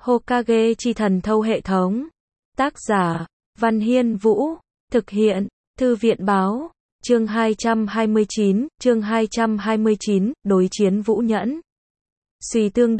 Hokage chi thần thâu hệ thống. Tác giả, Văn Hiên Vũ. Thực hiện, Thư viện Báo. Chương 229, đối chiến Vũ Nhẫn. Xùy tương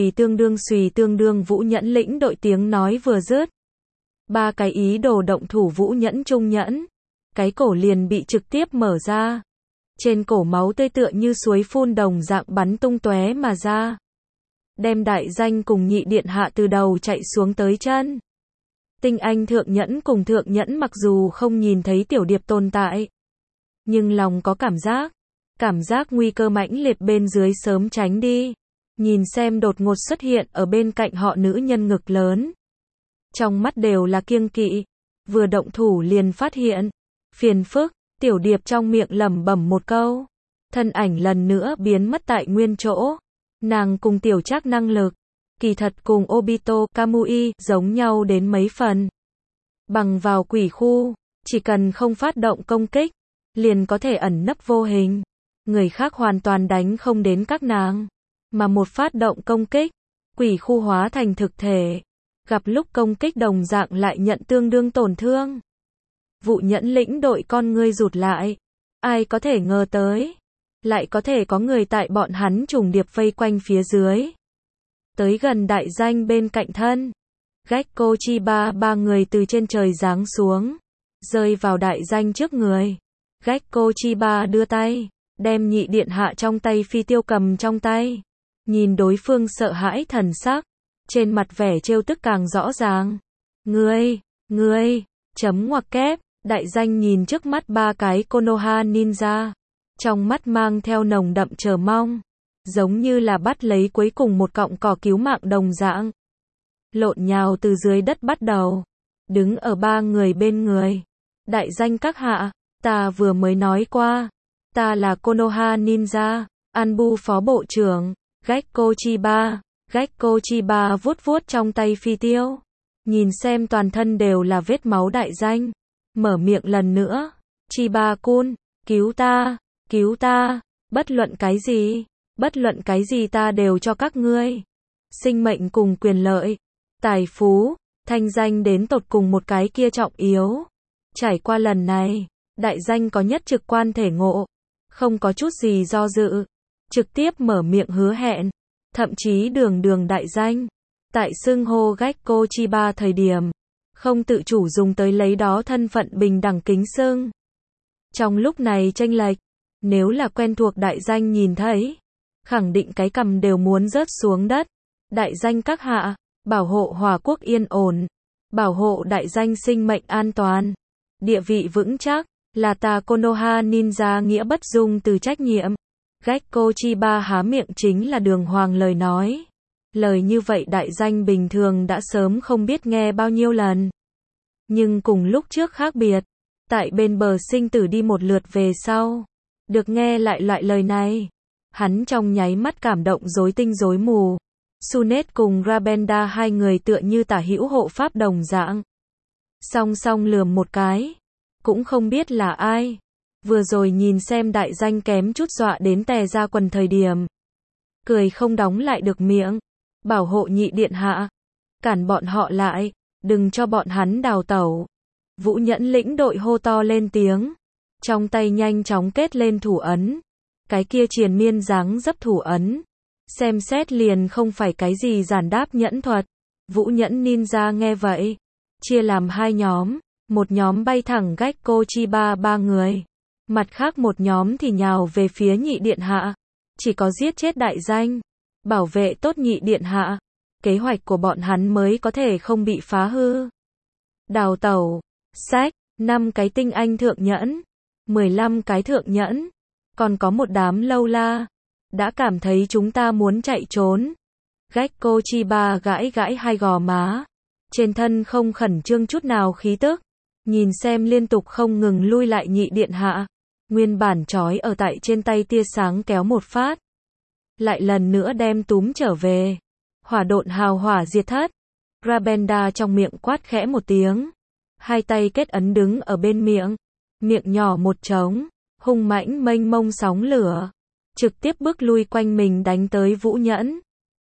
đương Vũ Nhẫn lĩnh đội tiếng nói vừa dứt. Ba cái ý đồ động thủ Vũ Nhẫn trung nhẫn. Cái cổ liền bị trực tiếp mở ra. Trên cổ máu tươi tựa như suối phun đồng dạng bắn tung tóe mà ra. Đem đại danh cùng nhị điện hạ từ đầu chạy xuống tới chân. Tinh anh thượng nhẫn cùng thượng nhẫn mặc dù không nhìn thấy tiểu điệp tồn tại. Nhưng lòng có cảm giác nguy cơ mãnh liệt bên dưới sớm tránh đi. Nhìn xem đột ngột xuất hiện ở bên cạnh họ nữ nhân ngực lớn. Trong mắt đều là kiêng kỵ. Vừa động thủ liền phát hiện. Phiền phức, tiểu điệp trong miệng lẩm bẩm một câu. Thân ảnh lần nữa biến mất tại nguyên chỗ. Nàng cùng tiểu trác năng lực. Kỳ thật cùng Obito Kamui giống nhau đến mấy phần. Bằng vào quỷ khu, chỉ cần không phát động công kích, liền có thể ẩn nấp vô hình. Người khác hoàn toàn đánh không đến các nàng. Mà một phát động công kích, quỷ khu hóa thành thực thể. Gặp lúc công kích đồng dạng lại nhận tương đương tổn thương. Vũ Nhẫn lĩnh đội con ngươi rụt lại. Ai có thể ngờ tới. Lại có thể có người tại bọn hắn trùng điệp vây quanh phía dưới. Tới gần đại danh bên cạnh thân. Gekko Chiba ba người từ trên trời giáng xuống. Rơi vào đại danh trước người. Gekko Chiba đưa tay. Đem nhị điện hạ trong tay phi tiêu cầm trong tay. Nhìn đối phương sợ hãi thần sắc. Trên mặt vẻ trêu tức càng rõ ràng. Ngươi, chấm ngoặc kép. Đại danh nhìn trước mắt ba cái Konoha ninja. Trong mắt mang theo nồng đậm chờ mong. Giống như là bắt lấy cuối cùng một cọng cỏ cứu mạng đồng dạng. Lộn nhào từ dưới đất bắt đầu. Đứng ở ba người bên người. Đại danh các hạ, ta vừa mới nói qua. Ta là Konoha ninja, Anbu phó bộ trưởng, Gekko Chiba vuốt vuốt trong tay phi tiêu. Nhìn xem toàn thân đều là vết máu đại danh. Mở miệng lần nữa. Chiba-kun, cứu ta, bất luận cái gì ta đều cho các ngươi. Sinh mệnh cùng quyền lợi, tài phú, thanh danh đến tột cùng một cái kia trọng yếu. Trải qua lần này, đại danh có nhất trực quan thể ngộ. Không có chút gì do dự. Trực tiếp mở miệng hứa hẹn. Thậm chí đường đại danh. Tại xưng hô Gekko Chiba thời điểm. Không tự chủ dùng tới lấy đó thân phận bình đẳng kính xưng. Trong lúc này chênh lệch. Nếu là quen thuộc đại danh nhìn thấy. Khẳng định cái cằm đều muốn rớt xuống đất. Đại danh các hạ. Bảo hộ Hòa quốc yên ổn. Bảo hộ đại danh sinh mệnh an toàn. Địa vị vững chắc. Là ta Konoha ninja nghĩa bất dung từ trách nhiệm. Gekko Chiba há miệng chính là đường hoàng lời nói. Lời như vậy đại danh bình thường đã sớm không biết nghe bao nhiêu lần. Nhưng cùng lúc trước khác biệt. Tại bên bờ sinh tử đi một lượt về sau. Được nghe lại loại lời này. Hắn trong nháy mắt cảm động rối tinh rối mù. Sunet cùng Rabenda hai người tựa như tả hữu hộ pháp đồng dạng. Song song lườm một cái. Cũng không biết là ai. Vừa rồi nhìn xem đại danh kém chút dọa đến tè ra quần thời điểm. Cười không đóng lại được miệng. Bảo hộ nhị điện hạ. Cản bọn họ lại. Đừng cho bọn hắn đào tẩu. Vũ Nhẫn lĩnh đội hô to lên tiếng. Trong tay nhanh chóng kết lên thủ ấn. Cái kia triền miên dáng dấp thủ ấn. Xem xét liền không phải cái gì giản đáp nhẫn thuật. Vũ Nhẫn ninja nghe vậy. Chia làm hai nhóm. Một nhóm bay thẳng Gekko Chiba ba người. Mặt khác một nhóm thì nhào về phía nhị điện hạ. Chỉ có giết chết đại danh. Bảo vệ tốt nhị điện hạ. Kế hoạch của bọn hắn mới có thể không bị phá hư. Đào tẩu. Sách. 5 cái tinh anh thượng nhẫn. 15 cái thượng nhẫn. Còn có một đám lâu la. Đã cảm thấy chúng ta muốn chạy trốn. Gekko Chiba gãi hai gò má. Trên thân không khẩn trương chút nào khí tức. Nhìn xem liên tục không ngừng lui lại nhị điện hạ. Nguyên bản trói ở tại trên tay tia sáng kéo một phát. Lại lần nữa đem túm trở về. Hỏa độn hào hỏa diệt thất. Rabenda trong miệng quát khẽ một tiếng. Hai tay kết ấn đứng ở bên miệng. Miệng nhỏ một trống. Hung mãnh mênh mông sóng lửa. Trực tiếp bước lui quanh mình đánh tới Vũ Nhẫn.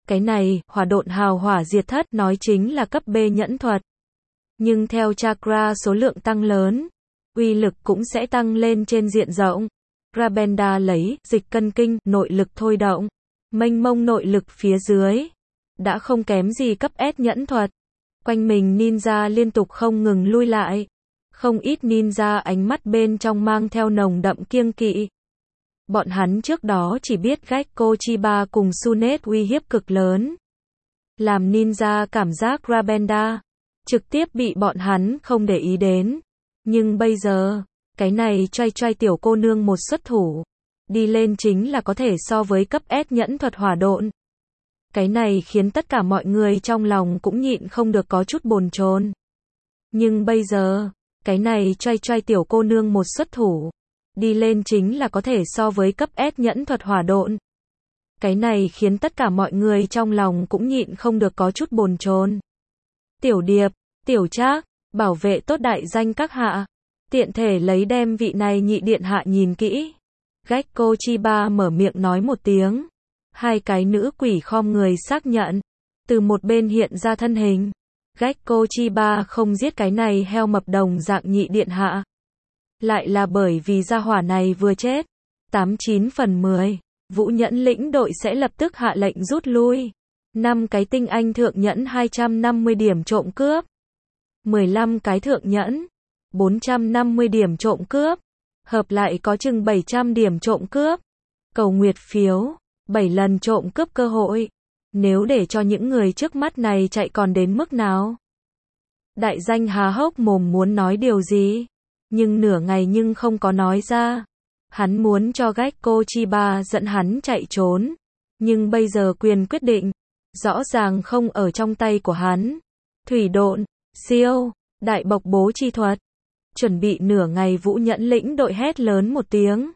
Cái này, hỏa độn hào hỏa diệt thất nói chính là cấp B nhẫn thuật. Nhưng theo chakra số lượng tăng lớn, uy lực cũng sẽ tăng lên trên diện rộng. Rabenda lấy dịch cân kinh, nội lực thôi động, mênh mông nội lực phía dưới, đã không kém gì cấp S nhẫn thuật. Quanh mình ninja liên tục không ngừng lui lại. Không ít ninja ánh mắt bên trong mang theo nồng đậm kiêng kỵ. Bọn hắn trước đó chỉ biết Gekko Chiba cùng Sunet uy hiếp cực lớn. Làm ninja cảm giác Rabenda trực tiếp bị bọn hắn không để ý đến. Nhưng bây giờ, cái này choai choai tiểu cô nương một xuất thủ, đi lên chính là có thể so với cấp S nhẫn thuật hỏa độn. Cái này khiến tất cả mọi người trong lòng cũng nhịn không được có chút bồn chồn. Nhưng bây giờ, cái này choai choai tiểu cô nương một xuất thủ, đi lên chính là có thể so với cấp S nhẫn thuật hỏa độn. Cái này khiến tất cả mọi người trong lòng cũng nhịn không được có chút bồn chồn. Tiểu Điệp, Tiểu Trác, bảo vệ tốt đại danh các hạ. Tiện thể lấy đem vị này nhị điện hạ nhìn kỹ. Gekko Chiba mở miệng nói một tiếng. Hai cái nữ quỷ khom người xác nhận. Từ một bên hiện ra thân hình. Gekko Chiba không giết cái này heo mập đồng dạng nhị điện hạ. Lại là bởi vì gia hỏa này vừa chết. 89 phần 10. Vũ Nhẫn lĩnh đội sẽ lập tức hạ lệnh rút lui. 5 cái tinh anh thượng nhẫn 250 điểm trộm cướp. 15 cái thượng nhẫn 450 điểm trộm cướp. Hợp lại có chừng 700 điểm trộm cướp. Cầu nguyệt phiếu, 7 lần trộm cướp cơ hội. Nếu để cho những người trước mắt này chạy còn đến mức nào? Đại danh há hốc mồm muốn nói điều gì, nhưng nửa ngày nhưng không có nói ra. Hắn muốn cho Gekko Chiba dẫn hắn chạy trốn, nhưng bây giờ quyền quyết định rõ ràng không ở trong tay của hắn. Thủy độn, siêu, đại bộc bố chi thuật. Chuẩn bị nửa ngày Vũ Nhẫn lĩnh đội hét lớn một tiếng.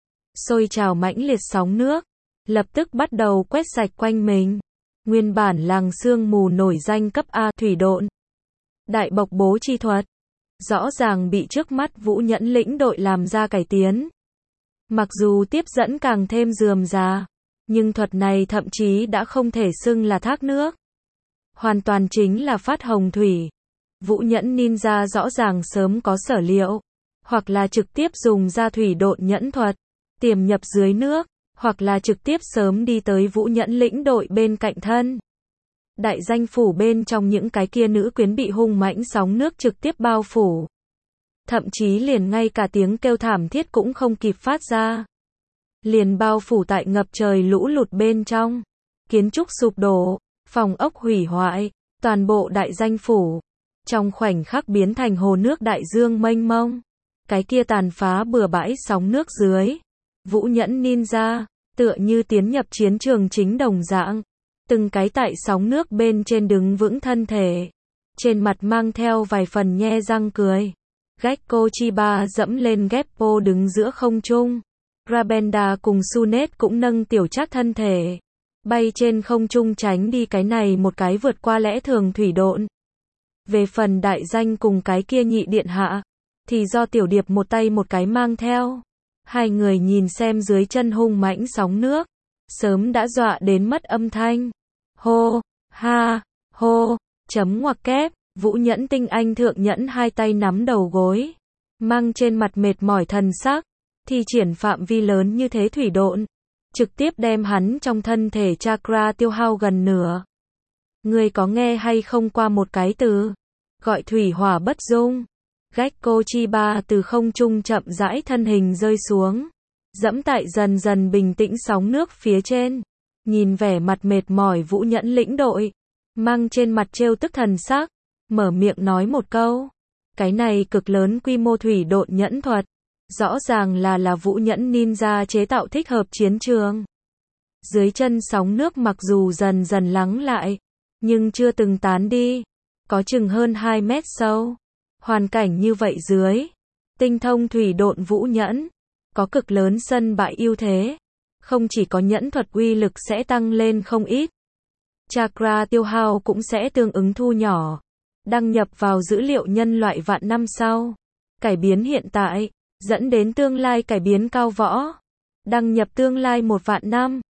Sôi trào mãnh liệt sóng nước, lập tức bắt đầu quét sạch quanh mình. Nguyên bản làng sương mù nổi danh cấp A thủy độn, đại bộc bố chi thuật, rõ ràng bị trước mắt Vũ Nhẫn lĩnh đội làm ra cải tiến. Mặc dù tiếp dẫn càng thêm rườm rà, nhưng thuật này thậm chí đã không thể xưng là thác nước. Hoàn toàn chính là phát hồng thủy. Vũ Nhẫn ninja rõ ràng sớm có sở liệu, hoặc là trực tiếp dùng ra thủy độn nhẫn thuật, tiềm nhập dưới nước, hoặc là trực tiếp sớm đi tới Vũ Nhẫn lĩnh đội bên cạnh thân. Đại danh phủ bên trong những cái kia nữ quyến bị hung mãnh sóng nước trực tiếp bao phủ. Thậm chí liền ngay cả tiếng kêu thảm thiết cũng không kịp phát ra. Liền bao phủ tại ngập trời lũ lụt bên trong. Kiến trúc sụp đổ, phòng ốc hủy hoại, toàn bộ đại danh phủ trong khoảnh khắc biến thành hồ nước đại dương mênh mông. Cái kia tàn phá bừa bãi sóng nước dưới, Vũ Nhẫn ninja tựa như tiến nhập chiến trường chính đồng dạng, từng cái tại sóng nước bên trên đứng vững thân thể, trên mặt mang theo vài phần nhe răng cười. Gekko Chiba dẫm lên Geppo đứng giữa không trung. Rabenda cùng Sunet cũng nâng Tiểu Trác thân thể, bay trên không trung tránh đi cái này một cái vượt qua lẽ thường thủy độn. Về phần đại danh cùng cái kia nhị điện hạ, thì do Tiểu Điệp một tay một cái mang theo. Hai người nhìn xem dưới chân hung mãnh sóng nước, sớm đã dọa đến mất âm thanh. Hô, ha, hô, chấm ngoặc kép, Vũ Nhẫn tinh anh thượng nhẫn hai tay nắm đầu gối, mang trên mặt mệt mỏi thần sắc, thi triển phạm vi lớn như thế thủy độn, trực tiếp đem hắn trong thân thể chakra tiêu hao gần nửa. Người có nghe hay không qua một cái từ, gọi thủy hỏa bất dung. Gekko Chiba từ không trung chậm rãi thân hình rơi xuống, dẫm tại dần dần bình tĩnh sóng nước phía trên, nhìn vẻ mặt mệt mỏi Vũ Nhẫn lĩnh đội, mang trên mặt trêu tức thần sắc, mở miệng nói một câu. Cái này cực lớn quy mô thủy độn nhẫn thuật, rõ ràng là Vũ Nhẫn ninja chế tạo thích hợp chiến trường. Dưới chân sóng nước mặc dù dần dần lắng lại, nhưng chưa từng tán đi, có chừng hơn 2 mét sâu. Hoàn cảnh như vậy dưới, tinh thông thủy độn Vũ Nhẫn, có cực lớn sân bãi ưu thế. Không chỉ có nhẫn thuật uy lực sẽ tăng lên không ít, chakra tiêu hao cũng sẽ tương ứng thu nhỏ. Đăng nhập vào dữ liệu nhân loại vạn năm sau. Cải biến hiện tại, dẫn đến tương lai cải biến cao võ. Đăng nhập tương lai 1 vạn năm.